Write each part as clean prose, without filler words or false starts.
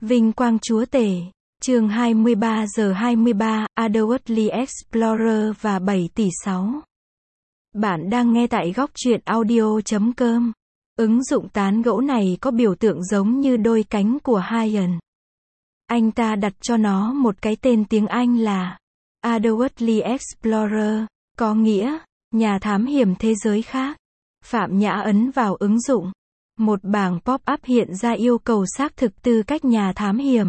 Vinh quang Chúa Tể. Chương 23 giờ 23, Adobe Explorer và 7 tỷ 6. Bạn đang nghe tại góc truyện audio.com. Ứng dụng tán gẫu này có biểu tượng giống như đôi cánh của Ryan. Anh ta đặt cho nó một cái tên tiếng Anh là Adobe Explorer, có nghĩa nhà thám hiểm thế giới khác. Phạm Nhã ấn vào ứng dụng. Một bảng pop-up hiện ra yêu cầu xác thực tư cách nhà thám hiểm.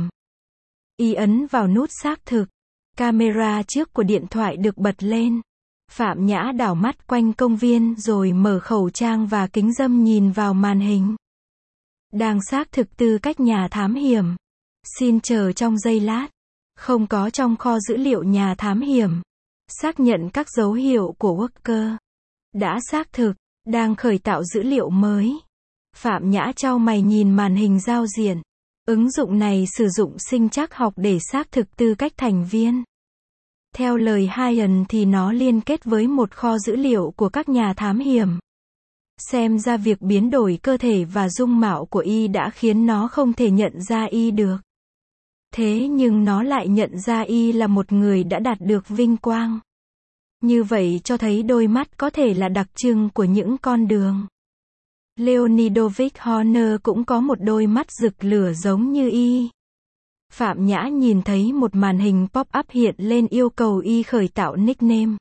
Y ấn vào nút xác thực. Camera trước của điện thoại được bật lên. Phạm Nhã đảo mắt quanh công viên rồi mở khẩu trang và kính râm nhìn vào màn hình. Đang xác thực tư cách nhà thám hiểm. Xin chờ trong giây lát. Không có trong kho dữ liệu nhà thám hiểm. Xác nhận các dấu hiệu của worker. Đã xác thực. Đang khởi tạo dữ liệu mới. Phạm Nhã chau mày nhìn màn hình giao diện. Ứng dụng này sử dụng sinh trắc học để xác thực tư cách thành viên. Theo lời Ryan thì nó liên kết với một kho dữ liệu của các nhà thám hiểm. Xem ra việc biến đổi cơ thể và dung mạo của Y đã khiến nó không thể nhận ra Y được. Thế nhưng nó lại nhận ra Y là một người đã đạt được vinh quang. Như vậy cho thấy đôi mắt có thể là đặc trưng của những con đường. Leonidovich Horner cũng có một đôi mắt rực lửa giống như Y. Phạm Nhã nhìn thấy một màn hình pop-up hiện lên yêu cầu Y khởi tạo nickname.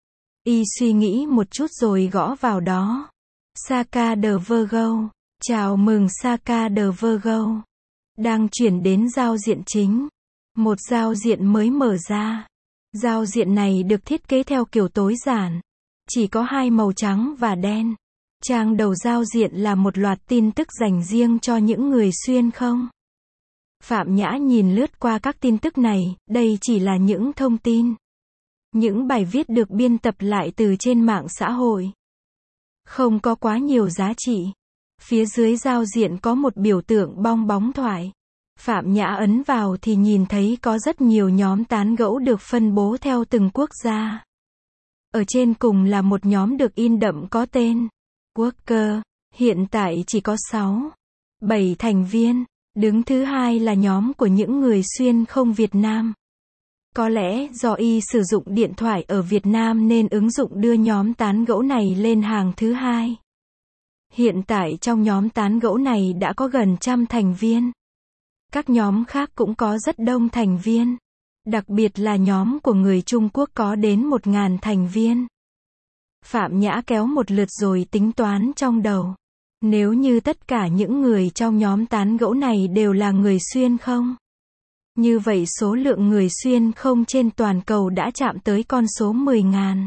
Y suy nghĩ một chút rồi gõ vào đó. Saka de Virgo. Chào mừng Saka de Virgo. Đang chuyển đến giao diện chính. Một giao diện mới mở ra. Giao diện này được thiết kế theo kiểu tối giản. Chỉ có hai màu trắng và đen. Trang đầu giao diện là một loạt tin tức dành riêng cho những người xuyên không. Phạm Nhã nhìn lướt qua các tin tức này, đây chỉ là những thông tin. Những bài viết được biên tập lại từ trên mạng xã hội. Không có quá nhiều giá trị. Phía dưới giao diện có một biểu tượng bong bóng thoại. Phạm Nhã ấn vào thì nhìn thấy có rất nhiều nhóm tán gẫu được phân bố theo từng quốc gia. Ở trên cùng là một nhóm được in đậm có tên Worker, hiện tại chỉ có 7 thành viên. Đứng thứ hai là nhóm của những người xuyên không Việt Nam. Có lẽ do Y sử dụng điện thoại ở Việt Nam nên ứng dụng đưa nhóm tán gẫu này lên hàng thứ hai. Hiện tại trong nhóm tán gẫu này đã có gần 100 thành viên. Các nhóm khác cũng có rất đông thành viên. Đặc biệt là nhóm của người Trung Quốc có đến 1.000 thành viên. Phạm Nhã kéo một lượt rồi tính toán trong đầu. Nếu như tất cả những người trong nhóm tán gẫu này đều là người xuyên không? Như vậy số lượng người xuyên không trên toàn cầu đã chạm tới con số 10.000.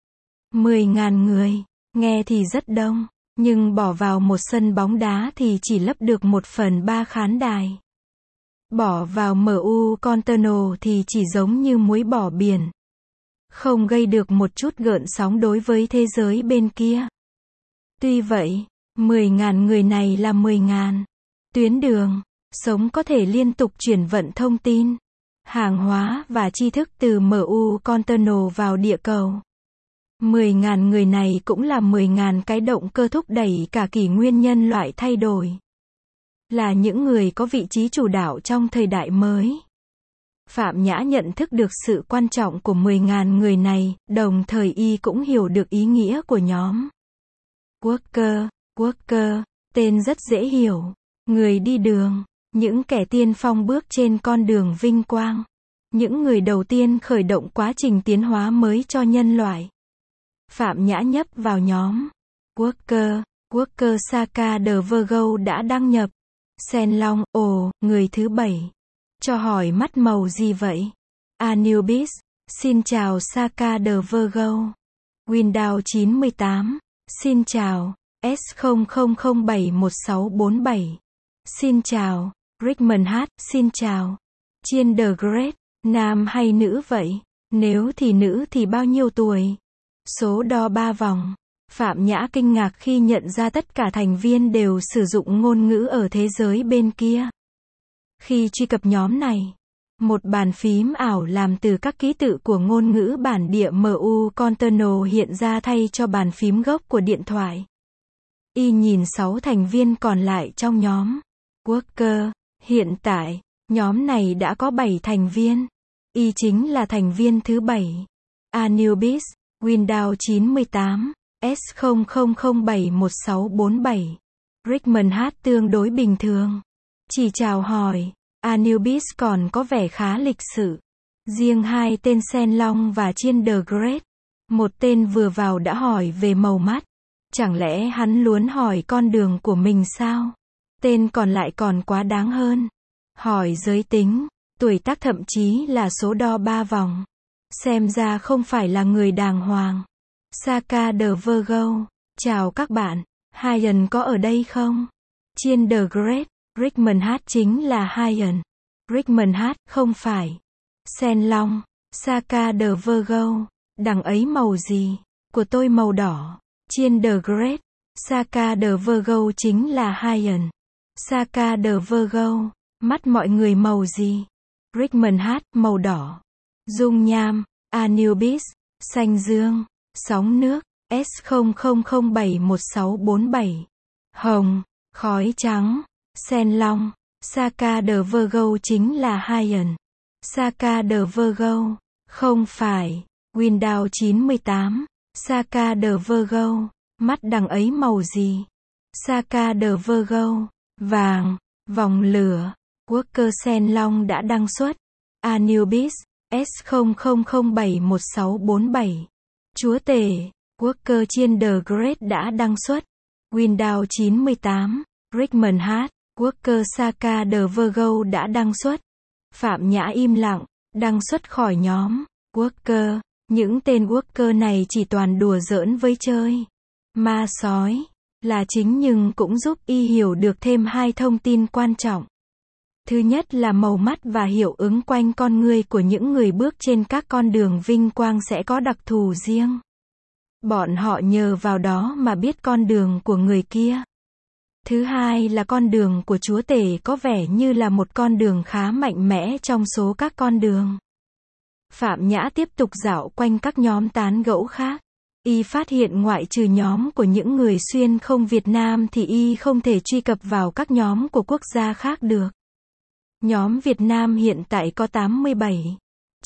10.000 người, nghe thì rất đông, nhưng bỏ vào một sân bóng đá thì chỉ lấp được 1/3 khán đài. Bỏ vào MU Container thì chỉ giống như muối bỏ biển. Không gây được một chút gợn sóng đối với thế giới bên kia. Tuy vậy, 10.000 người này là 10.000 tuyến đường, sống có thể liên tục chuyển vận thông tin, hàng hóa và tri thức từ MU Container vào địa cầu. 10.000 người này cũng là 10.000 cái động cơ thúc đẩy cả kỷ nguyên nhân loại thay đổi. Là những người có vị trí chủ đạo trong thời đại mới. Phạm Nhã nhận thức được sự quan trọng của 10.000 người này, đồng thời Y cũng hiểu được ý nghĩa của nhóm. Worker, tên rất dễ hiểu. Người đi đường, những kẻ tiên phong bước trên con đường vinh quang. Những người đầu tiên khởi động quá trình tiến hóa mới cho nhân loại. Phạm Nhã nhấp vào nhóm. Worker Saka de Virgo đã đăng nhập. Sen Long, người thứ 7. Cho hỏi mắt màu gì vậy? Anubis, xin chào Saka de Virgo. Windows 98, xin chào. S00071647. Xin chào. Rickman H, xin chào. Chiên the Great, nam hay nữ vậy? Nếu thì nữ thì bao nhiêu tuổi? Số đo 3 vòng. Phạm Nhã kinh ngạc khi nhận ra tất cả thành viên đều sử dụng ngôn ngữ ở thế giới bên kia. Khi truy cập nhóm này, một bàn phím ảo làm từ các ký tự của ngôn ngữ bản địa MU Container hiện ra thay cho bàn phím gốc của điện thoại. Y nhìn 6 thành viên còn lại trong nhóm. Worker, hiện tại, Nhóm này đã có 7 thành viên. Y chính là thành viên thứ 7. Anubis, Windows 98, S00071647. Rickman hát tương đối bình thường. Chỉ chào hỏi. Anubis còn có vẻ khá lịch sự. Riêng hai tên Sen Long và Chiên The Great. Một tên vừa vào đã hỏi về màu mắt. Chẳng lẽ hắn muốn hỏi con đường của mình sao? Tên còn lại còn quá đáng hơn. Hỏi giới tính, tuổi tác thậm chí là số đo 3 vòng. Xem ra không phải là người đàng hoàng. Saka the Virgo. Chào các bạn. Hyan có ở đây không? Chiên The Great. Rickman hát chính là Hyan. Rickman hát, không phải. Sen Long. Saka the Virgo. Đằng ấy màu gì? Của tôi màu đỏ. Chiên The Great. Saka the Virgo chính là Hyan. Saka the Virgo. Mắt mọi người màu gì? Rickman hát, màu đỏ. Dung nham. Anubis. Xanh dương. Sóng nước. S00071647. Hồng. Khói trắng. Sen Long. Saka the Virgo chính là Hyan. Saka the Virgo. Không phải. Windows 98. Saka the Virgo. Mắt đằng ấy màu gì? Saka the Virgo. Vàng. Vòng lửa. Worker Sen Long đã đăng xuất. Anubis. S00071647. Chúa tể. Worker Chiên The Great đã đăng xuất. Windows 98. Rickman hát. Worker Saka the Virgo đã đăng xuất. Phạm Nhã im lặng. Đăng xuất khỏi nhóm. Worker. Những tên worker này chỉ toàn đùa giỡn với chơi. Ma sói. Là chính nhưng cũng giúp y hiểu được thêm hai thông tin quan trọng. Thứ nhất là màu mắt và hiệu ứng quanh con người của những người bước trên các con đường vinh quang sẽ có đặc thù riêng. Bọn họ nhờ vào đó mà biết con đường của người kia. Thứ hai là con đường của chúa tể có vẻ như là một con đường khá mạnh mẽ trong số các con đường. Phạm Nhã tiếp tục dạo quanh các nhóm tán gẫu khác. Y phát hiện ngoại trừ nhóm của những người xuyên không Việt Nam thì Y không thể truy cập vào các nhóm của quốc gia khác được. Nhóm Việt Nam hiện tại có 87,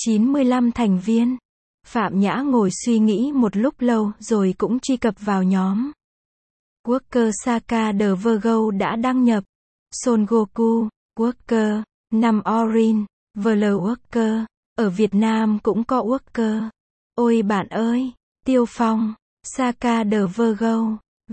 95 thành viên. Phạm Nhã ngồi suy nghĩ một lúc lâu rồi cũng truy cập vào nhóm. Worker Saka the Virgo đã đăng nhập. Son Goku, Worker, 5 Orin, VL Worker. Ở Việt Nam cũng có Worker. Ôi bạn ơi, Tiêu Phong, Saka the Virgo,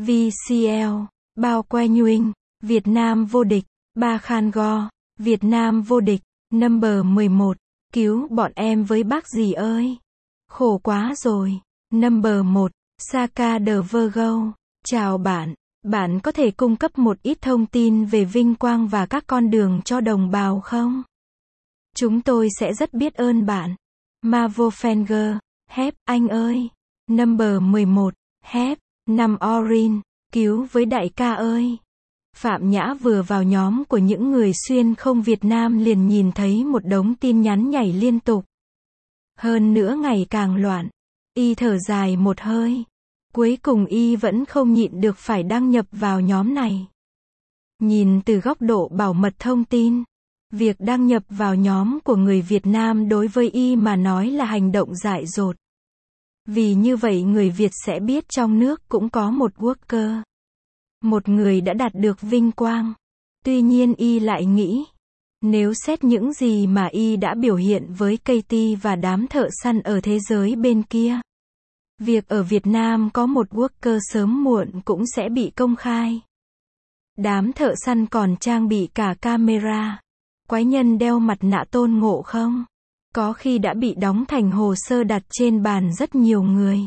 VCL, Bao Que Nhuinh, Việt Nam vô địch, Ba Khan Go, Việt Nam vô địch, number 11, cứu bọn em với bác gì ơi. Khổ quá rồi. Number 1, Saka the Virgo, chào bạn. Bạn có thể cung cấp một ít thông tin về vinh quang và các con đường cho đồng bào không? Chúng tôi sẽ rất biết ơn bạn. Mavo Fenger, Hép, anh ơi. Number 11, Hép, 5 Orin, cứu với đại ca ơi. Phạm Nhã vừa vào nhóm của những người xuyên không Việt Nam liền nhìn thấy một đống tin nhắn nhảy liên tục. Hơn nữa ngày càng loạn. Y thở dài một hơi. Cuối cùng Y vẫn không nhịn được phải đăng nhập vào nhóm này. Nhìn từ góc độ bảo mật thông tin, việc đăng nhập vào nhóm của người Việt Nam đối với Y mà nói là hành động dại dột. Vì như vậy người Việt sẽ biết trong nước cũng có một worker. Một người đã đạt được vinh quang. Tuy nhiên Y lại nghĩ, nếu xét những gì mà Y đã biểu hiện với Katie và đám thợ săn ở thế giới bên kia, việc ở Việt Nam có một worker sớm muộn cũng sẽ bị công khai. Đám thợ săn còn trang bị cả camera. Quái nhân đeo mặt nạ Tôn Ngộ không? Có khi đã bị đóng thành hồ sơ đặt trên bàn rất nhiều người.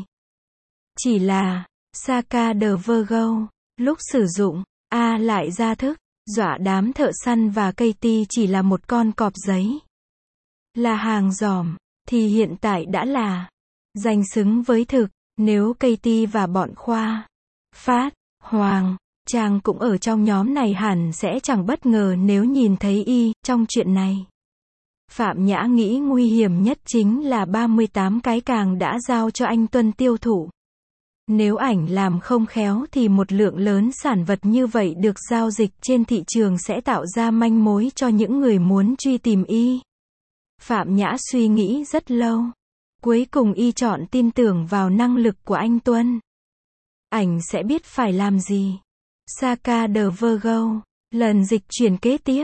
Chỉ là, Saka the Virgo, lúc sử dụng, lại ra thức, dọa đám thợ săn và Katie chỉ là một con cọp giấy. Là hàng giòm, thì hiện tại đã là danh xứng với thực. Nếu Katie và bọn Khoa, Phát, Hoàng, Trang cũng ở trong nhóm này hẳn sẽ chẳng bất ngờ nếu nhìn thấy Y trong chuyện này. Phạm Nhã nghĩ nguy hiểm nhất chính là 38 cái càng đã giao cho anh Tuân tiêu thụ. Nếu ảnh làm không khéo thì một lượng lớn sản vật như vậy được giao dịch trên thị trường sẽ tạo ra manh mối cho những người muốn truy tìm y. Phạm Nhã suy nghĩ rất lâu. Cuối cùng y chọn tin tưởng vào năng lực của anh Tuân. Ảnh sẽ biết phải làm gì. Saka the Virgo. Lần dịch chuyển kế tiếp.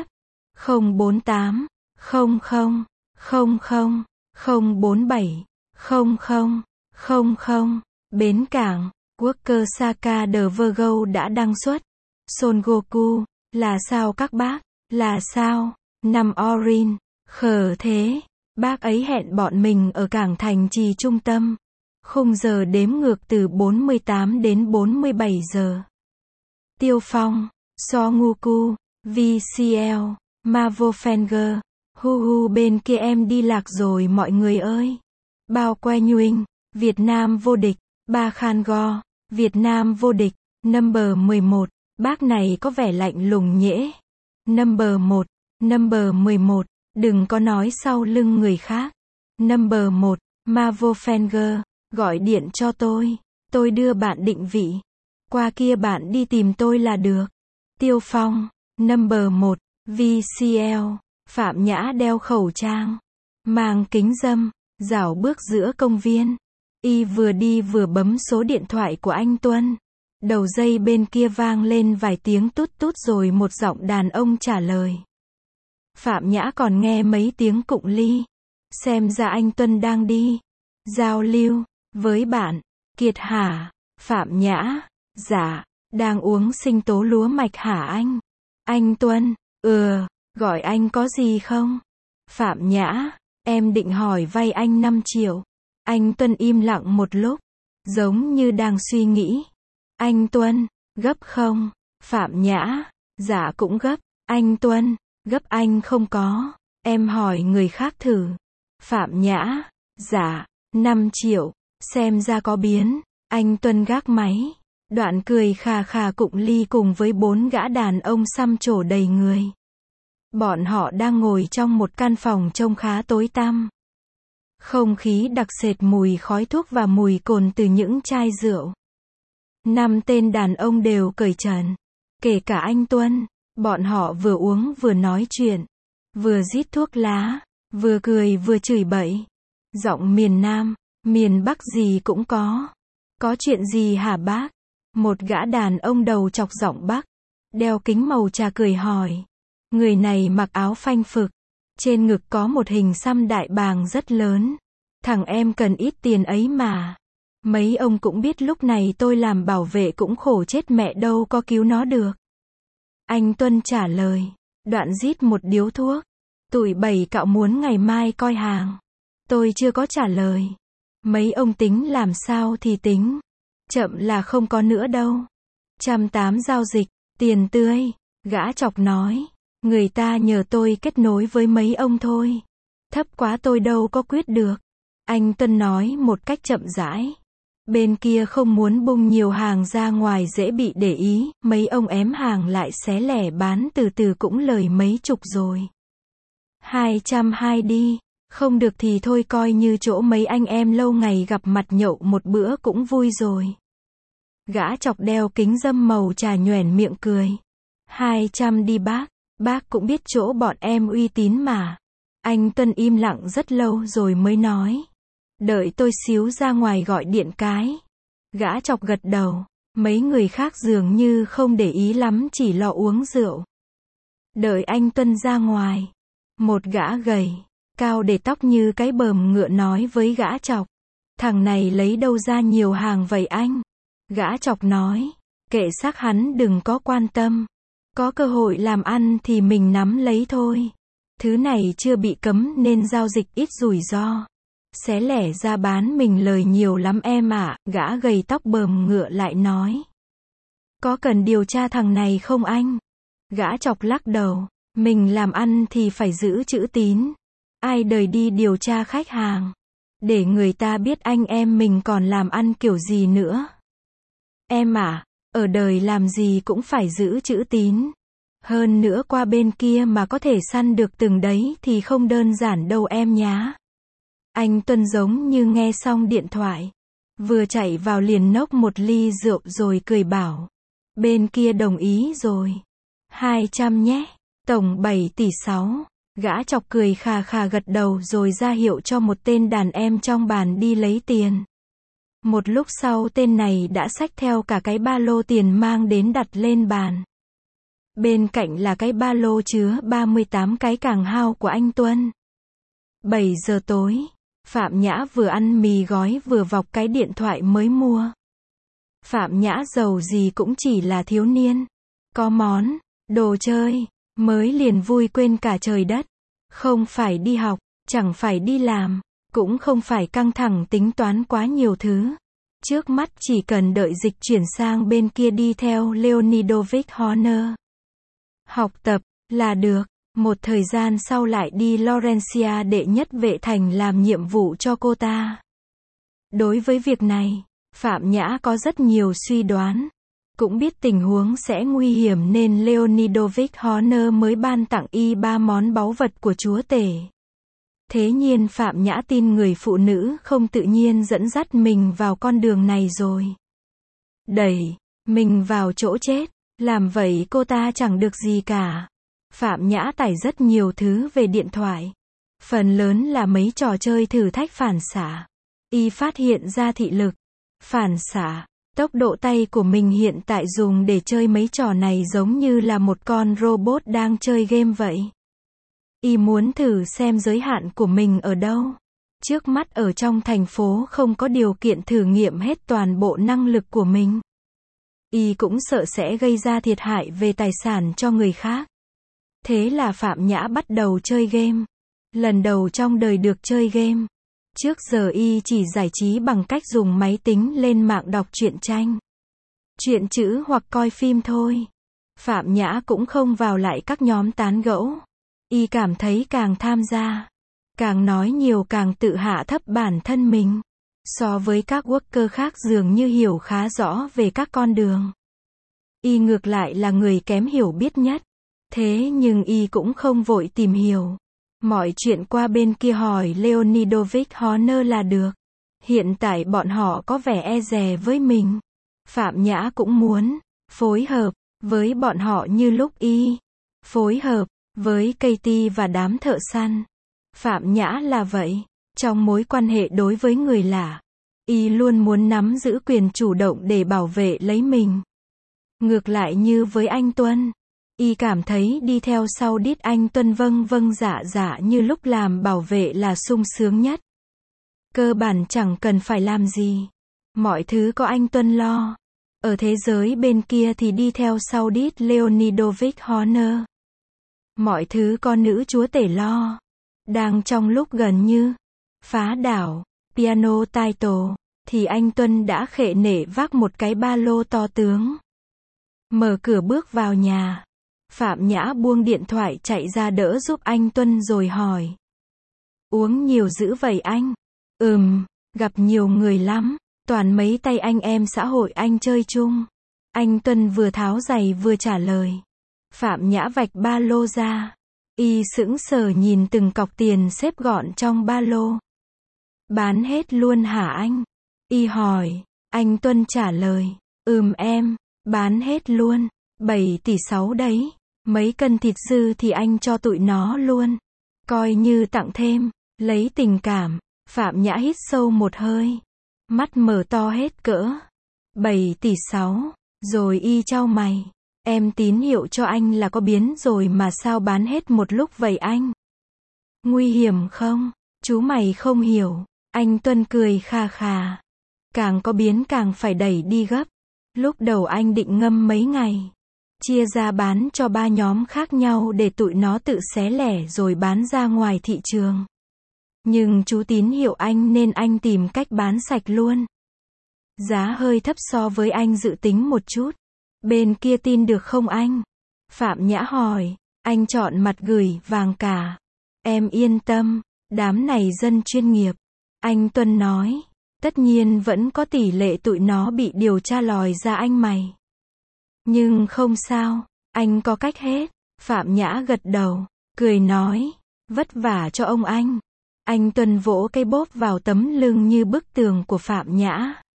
048 00 00 047 00 00. Bến cảng. Worker Saka the Virgo đã đăng xuất. Son Goku. Là sao các bác? Là sao? Năm Orin. Khở thế. Bác ấy hẹn bọn mình ở cảng Thành Trì trung tâm. Khung giờ đếm ngược từ 48 đến 47 giờ. Tiêu Phong. So Nguku. VCL. Mavofanger. Hu bên kia em đi lạc rồi mọi người ơi. Bao que Nhuinh. Việt Nam vô địch. Ba Khan Go. Việt Nam vô địch. Number 11. Bác này có vẻ lạnh lùng nhễ. Number 1. Number 11. Đừng có nói sau lưng người khác. Number 1. Mavofanger. Gọi điện cho tôi. Tôi đưa bạn định vị. Qua kia bạn đi tìm tôi là được. Tiêu Phong. Number 1. VCL. Phạm Nhã đeo khẩu trang. Mang kính râm. Dạo bước giữa công viên. Y vừa đi vừa bấm số điện thoại của anh Tuân. Đầu dây bên kia vang lên vài tiếng tút tút rồi một giọng đàn ông trả lời. Phạm Nhã còn nghe mấy tiếng cụng ly. Xem ra anh Tuân đang đi giao lưu với bạn. Kiệt hả? Phạm Nhã. Dạ. Đang uống sinh tố lúa mạch hả anh? Anh Tuân. Gọi anh có gì không? Phạm Nhã. Em định hỏi vay anh 5 triệu. Anh Tuân im lặng một lúc. Giống như đang suy nghĩ. Anh Tuân. Gấp không? Phạm Nhã. Dạ cũng gấp. Anh Tuân. Gấp anh không có. Em hỏi người khác thử. Phạm Nhã. Dạ. 5 triệu. Xem ra có biến. Anh Tuân gác máy. Đoạn cười khà khà cụng ly cùng với 4 gã đàn ông xăm trổ đầy người. Bọn họ đang ngồi trong một căn phòng trông khá tối tăm. Không khí đặc sệt mùi khói thuốc và mùi cồn từ những chai rượu. 5 tên đàn ông đều cởi trần. Kể cả anh Tuân. Bọn họ vừa uống vừa nói chuyện. Vừa rít thuốc lá. Vừa cười vừa chửi bậy. Giọng miền Nam, miền Bắc gì cũng có. Có chuyện gì hả bác? Một gã đàn ông đầu chọc giọng Bắc. Đeo kính màu trà cười hỏi. Người này mặc áo phanh phực. Trên ngực có một hình xăm đại bàng rất lớn. Thằng em cần ít tiền ấy mà. Mấy ông cũng biết lúc này tôi làm bảo vệ cũng khổ chết mẹ đâu có cứu nó được. Anh Tuân trả lời. Đoạn rít một điếu thuốc. Tụi bầy cạo muốn ngày mai coi hàng. Tôi chưa có trả lời. Mấy ông tính làm sao thì tính. Chậm là không có nữa đâu. 180 giao dịch, tiền tươi. Gã chọc nói. Người ta nhờ tôi kết nối với mấy ông thôi. Thấp quá tôi đâu có quyết được. Anh Tuân nói một cách chậm rãi. Bên kia không muốn bung nhiều hàng ra ngoài dễ bị để ý. Mấy ông ém hàng lại xé lẻ bán từ từ cũng lời mấy chục rồi. 220 đi. Không được thì thôi coi như chỗ mấy anh em lâu ngày gặp mặt nhậu một bữa cũng vui rồi. Gã chọc đeo kính râm màu trà nhoẻn miệng cười. 200 đi bác. Bác cũng biết chỗ bọn em uy tín mà. Anh Tuân im lặng rất lâu rồi mới nói. Đợi tôi xíu ra ngoài gọi điện cái. Gã chọc gật đầu. Mấy người khác dường như không để ý lắm chỉ lo uống rượu. Đợi anh Tuân ra ngoài. Một gã gầy, cao để tóc như cái bờm ngựa nói với gã chọc. Thằng này lấy đâu ra nhiều hàng vậy anh? Gã chọc nói. Kệ xác hắn đừng có quan tâm. Có cơ hội làm ăn thì mình nắm lấy thôi. Thứ này chưa bị cấm nên giao dịch ít rủi ro. Xé lẻ ra bán mình lời nhiều lắm em ạ. Gã gầy tóc bờm ngựa lại nói. Có cần điều tra thằng này không anh? Gã chọc lắc đầu. Mình làm ăn thì phải giữ chữ tín. Ai đời đi điều tra khách hàng. Để người ta biết anh em mình còn làm ăn kiểu gì nữa. Em ạ, ở đời làm gì cũng phải giữ chữ tín. Hơn nữa qua bên kia mà có thể săn được từng đấy thì không đơn giản đâu em nhá. Anh Tuân giống như nghe xong điện thoại. Vừa chạy vào liền nốc một ly rượu rồi cười bảo. Bên kia đồng ý rồi. 200 nhé. Tổng 7 tỷ 6. Gã chọc cười khà khà gật đầu rồi ra hiệu cho một tên đàn em trong bàn đi lấy tiền. Một lúc sau tên này đã xách theo cả cái ba lô tiền mang đến đặt lên bàn. Bên cạnh là cái ba lô chứa 38 cái càng hao của anh Tuân. 7 giờ tối, Phạm Nhã vừa ăn mì gói vừa vọc cái điện thoại mới mua. Phạm Nhã giàu gì cũng chỉ là thiếu niên. Có món, đồ chơi, mới liền vui quên cả trời đất. Không phải đi học, chẳng phải đi làm, cũng không phải căng thẳng tính toán quá nhiều thứ. Trước mắt chỉ cần đợi dịch chuyển sang bên kia đi theo Leonidovich Horner học tập, là được. Một thời gian sau lại đi Laurentia đệ nhất vệ thành làm nhiệm vụ cho cô ta. Đối với việc này, Phạm Nhã có rất nhiều suy đoán. Cũng biết tình huống sẽ nguy hiểm nên Leonidovich Horner mới ban tặng y 3 món báu vật của chúa tể. Thế nhiên Phạm Nhã tin người phụ nữ không tự nhiên dẫn dắt mình vào con đường này rồi. Đẩy mình vào chỗ chết. Làm vậy cô ta chẳng được gì cả. Phạm Nhã tải rất nhiều thứ về điện thoại. Phần lớn là mấy trò chơi thử thách phản xạ. Y phát hiện ra thị lực, phản xạ, tốc độ tay của mình hiện tại dùng để chơi mấy trò này giống như là một con robot đang chơi game vậy. Y muốn thử xem giới hạn của mình ở đâu. Trước mắt ở trong thành phố không có điều kiện thử nghiệm hết toàn bộ năng lực của mình. Y cũng sợ sẽ gây ra thiệt hại về tài sản cho người khác. Thế là Phạm Nhã bắt đầu chơi game. Lần đầu trong đời được chơi game. Trước giờ Y chỉ giải trí bằng cách dùng máy tính lên mạng đọc truyện tranh, truyện chữ hoặc coi phim thôi. Phạm Nhã cũng không vào lại các nhóm tán gẫu. Y cảm thấy càng tham gia, càng nói nhiều càng tự hạ thấp bản thân mình. So với các worker khác dường như hiểu khá rõ về các con đường. Y ngược lại là người kém hiểu biết nhất. Thế nhưng Y cũng không vội tìm hiểu. Mọi chuyện qua bên kia hỏi Leonidovich Horner là được. Hiện tại bọn họ có vẻ e dè với mình. Phạm Nhã cũng muốn phối hợp với bọn họ như lúc Y phối hợp với Katie và đám thợ săn. Phạm Nhã là vậy. Trong mối quan hệ đối với người lạ, Y luôn muốn nắm giữ quyền chủ động để bảo vệ lấy mình. Ngược lại như với anh Tuân, Y cảm thấy đi theo sau đít anh Tuân vâng vâng dạ dạ như lúc làm bảo vệ là sung sướng nhất. Cơ bản chẳng cần phải làm gì. Mọi thứ có anh Tuân lo. Ở thế giới bên kia thì đi theo sau đít Leonidovich Horner. Mọi thứ có nữ chúa tể lo. Đang trong lúc gần như phá đảo, piano title, thì anh Tuân đã khệ nể vác một cái ba lô to tướng. Mở cửa bước vào nhà. Phạm Nhã buông điện thoại chạy ra đỡ giúp anh Tuân rồi hỏi. Uống nhiều dữ vậy anh? Gặp nhiều người lắm. Toàn mấy tay anh em xã hội anh chơi chung. Anh Tuân vừa tháo giày vừa trả lời. Phạm Nhã vạch ba lô ra. Y sững sờ nhìn từng cọc tiền xếp gọn trong ba lô. Bán hết luôn hả anh? Y hỏi. Anh Tuân trả lời. Em, bán hết luôn. 7 tỷ 6 đấy. Mấy cân thịt dư thì anh cho tụi nó luôn. Coi như tặng thêm. Lấy tình cảm. Phạm Nhã hít sâu một hơi. Mắt mở to hết cỡ. 7 tỷ 6. Rồi Y chau mày. Em tín hiệu cho anh là có biến rồi mà sao bán hết một lúc vậy anh? Nguy hiểm không? Chú mày không hiểu. Anh Tuân cười kha khà. Càng có biến càng phải đẩy đi gấp. Lúc đầu anh định ngâm mấy ngày. Chia ra bán cho 3 nhóm khác nhau để tụi nó tự xé lẻ rồi bán ra ngoài thị trường. Nhưng chú tín hiệu anh nên anh tìm cách bán sạch luôn. Giá hơi thấp so với anh dự tính một chút. Bên kia tin được không anh? Phạm Nhã hỏi. Anh chọn mặt gửi vàng cả. Em yên tâm, đám này dân chuyên nghiệp. Anh Tuân nói. Tất nhiên vẫn có tỷ lệ tụi nó bị điều tra lòi ra anh mày. Nhưng không sao, anh có cách hết. Phạm Nhã gật đầu, cười nói. Vất vả cho ông anh. Anh Tuân vỗ cái bóp vào tấm lưng như bức tường của Phạm Nhã.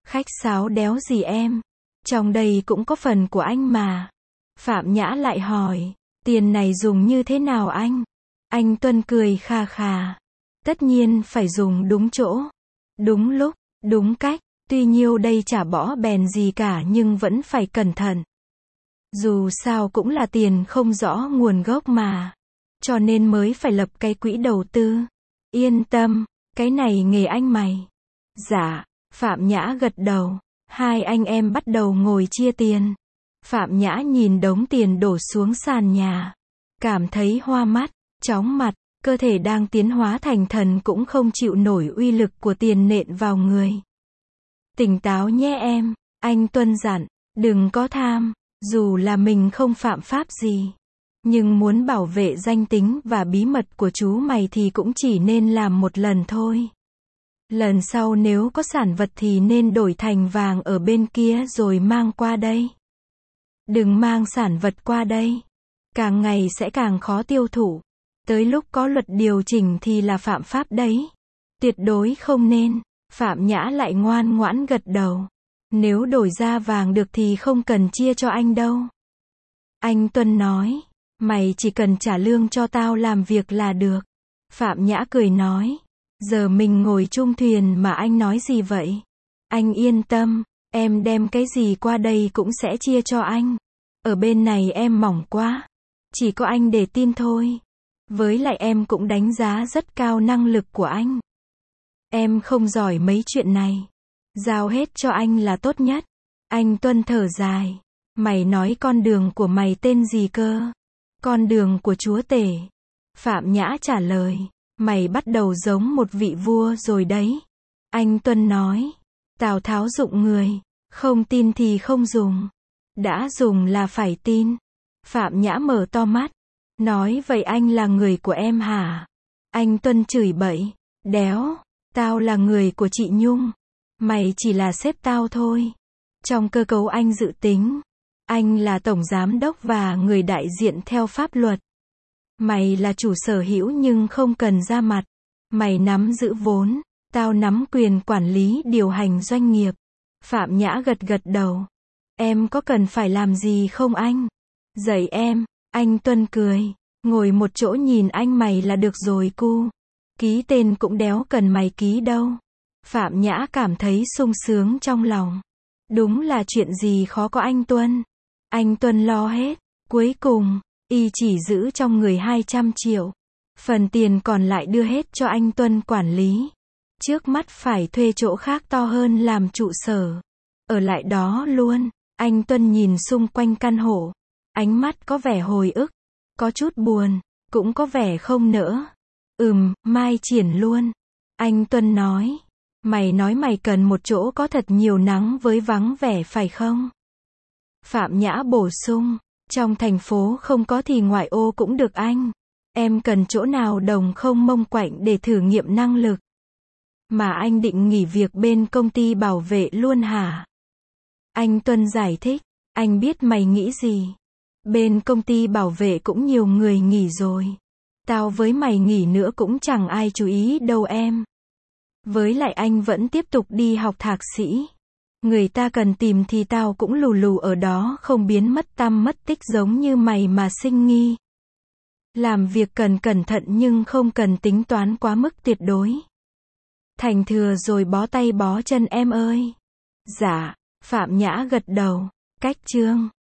Khách sáo đéo gì em. Trong đây cũng có phần của anh mà. Phạm Nhã lại hỏi, tiền này dùng như thế nào anh? Anh Tuân cười khà khà. Tất nhiên phải dùng đúng chỗ, đúng lúc, đúng cách. Tuy nhiêu đây chả bỏ bèn gì cả nhưng vẫn phải cẩn thận. Dù sao cũng là tiền không rõ nguồn gốc mà. Cho nên mới phải lập cái quỹ đầu tư. Yên tâm, cái này nghề anh mày. Dạ, Phạm Nhã gật đầu. Hai anh em bắt đầu ngồi chia tiền. Phạm Nhã nhìn đống tiền đổ xuống sàn nhà. Cảm thấy hoa mắt, chóng mặt, cơ thể đang tiến hóa thành thần cũng không chịu nổi uy lực của tiền nện vào người. Tỉnh táo nhé em, anh Tuân dặn, đừng có tham, dù là mình không phạm pháp gì. Nhưng muốn bảo vệ danh tính và bí mật của chú mày thì cũng chỉ nên làm một lần thôi. Lần sau nếu có sản vật thì nên đổi thành vàng ở bên kia rồi mang qua đây. Đừng mang sản vật qua đây. Càng ngày sẽ càng khó tiêu thụ. Tới lúc có luật điều chỉnh thì là phạm pháp đấy. Tuyệt đối không nên. Phạm Nhã lại ngoan ngoãn gật đầu. Nếu đổi ra vàng được thì không cần chia cho anh đâu. Anh Tuân nói, mày chỉ cần trả lương cho tao làm việc là được. Phạm Nhã cười nói, giờ mình ngồi chung thuyền mà anh nói gì vậy? Anh yên tâm, em đem cái gì qua đây cũng sẽ chia cho anh. Ở bên này em mỏng quá. Chỉ có anh để tin thôi. Với lại em cũng đánh giá rất cao năng lực của anh. Em không giỏi mấy chuyện này. Giao hết cho anh là tốt nhất. Anh Tuân thở dài. Mày nói con đường của mày tên gì cơ? Con đường của chúa tể. Phạm Nhã trả lời. Mày bắt đầu giống một vị vua rồi đấy. Anh Tuân nói. Tào Tháo dụng người. Không tin thì không dùng. Đã dùng là phải tin. Phạm Nhã mở to mắt. Nói vậy anh là người của em hả? Anh Tuân chửi bậy. Đéo. Tao là người của chị Nhung. Mày chỉ là sếp tao thôi. Trong cơ cấu anh dự tính. Anh là tổng giám đốc và người đại diện theo pháp luật. Mày là chủ sở hữu nhưng không cần ra mặt. Mày nắm giữ vốn. Tao nắm quyền quản lý điều hành doanh nghiệp. Phạm Nhã gật gật đầu. Em có cần phải làm gì không anh? Dạy em. Anh Tuân cười. Ngồi một chỗ nhìn anh mày là được rồi cu. Ký tên cũng đéo cần mày ký đâu. Phạm Nhã cảm thấy sung sướng trong lòng. Đúng là chuyện gì khó có anh Tuân. Anh Tuân lo hết. Cuối cùng, y chỉ giữ trong người 200 triệu. Phần tiền còn lại đưa hết cho anh Tuân quản lý. Trước mắt phải thuê chỗ khác to hơn làm trụ sở. Ở lại đó luôn. Anh Tuân nhìn xung quanh căn hộ. Ánh mắt có vẻ hồi ức. Có chút buồn. Cũng có vẻ không nỡ. Mai triển luôn. Anh Tuân nói. Mày nói mày cần một chỗ có thật nhiều nắng với vắng vẻ phải không? Phạm Nhã bổ sung. Trong thành phố không có thì ngoại ô cũng được anh. Em cần chỗ nào đồng không mông quạnh để thử nghiệm năng lực. Mà anh định nghỉ việc bên công ty bảo vệ luôn hả? Anh Tuân giải thích. Anh biết mày nghĩ gì. Bên công ty bảo vệ cũng nhiều người nghỉ rồi. Tao với mày nghỉ nữa cũng chẳng ai chú ý đâu em. Với lại anh vẫn tiếp tục đi học thạc sĩ. Người ta cần tìm thì tao cũng lù lù ở đó không biến mất tăm mất tích giống như mày mà sinh nghi. Làm việc cần cẩn thận nhưng không cần tính toán quá mức tuyệt đối. Thành thừa rồi bó tay bó chân em ơi. Dạ, Phạm Nhã gật đầu. Cách chương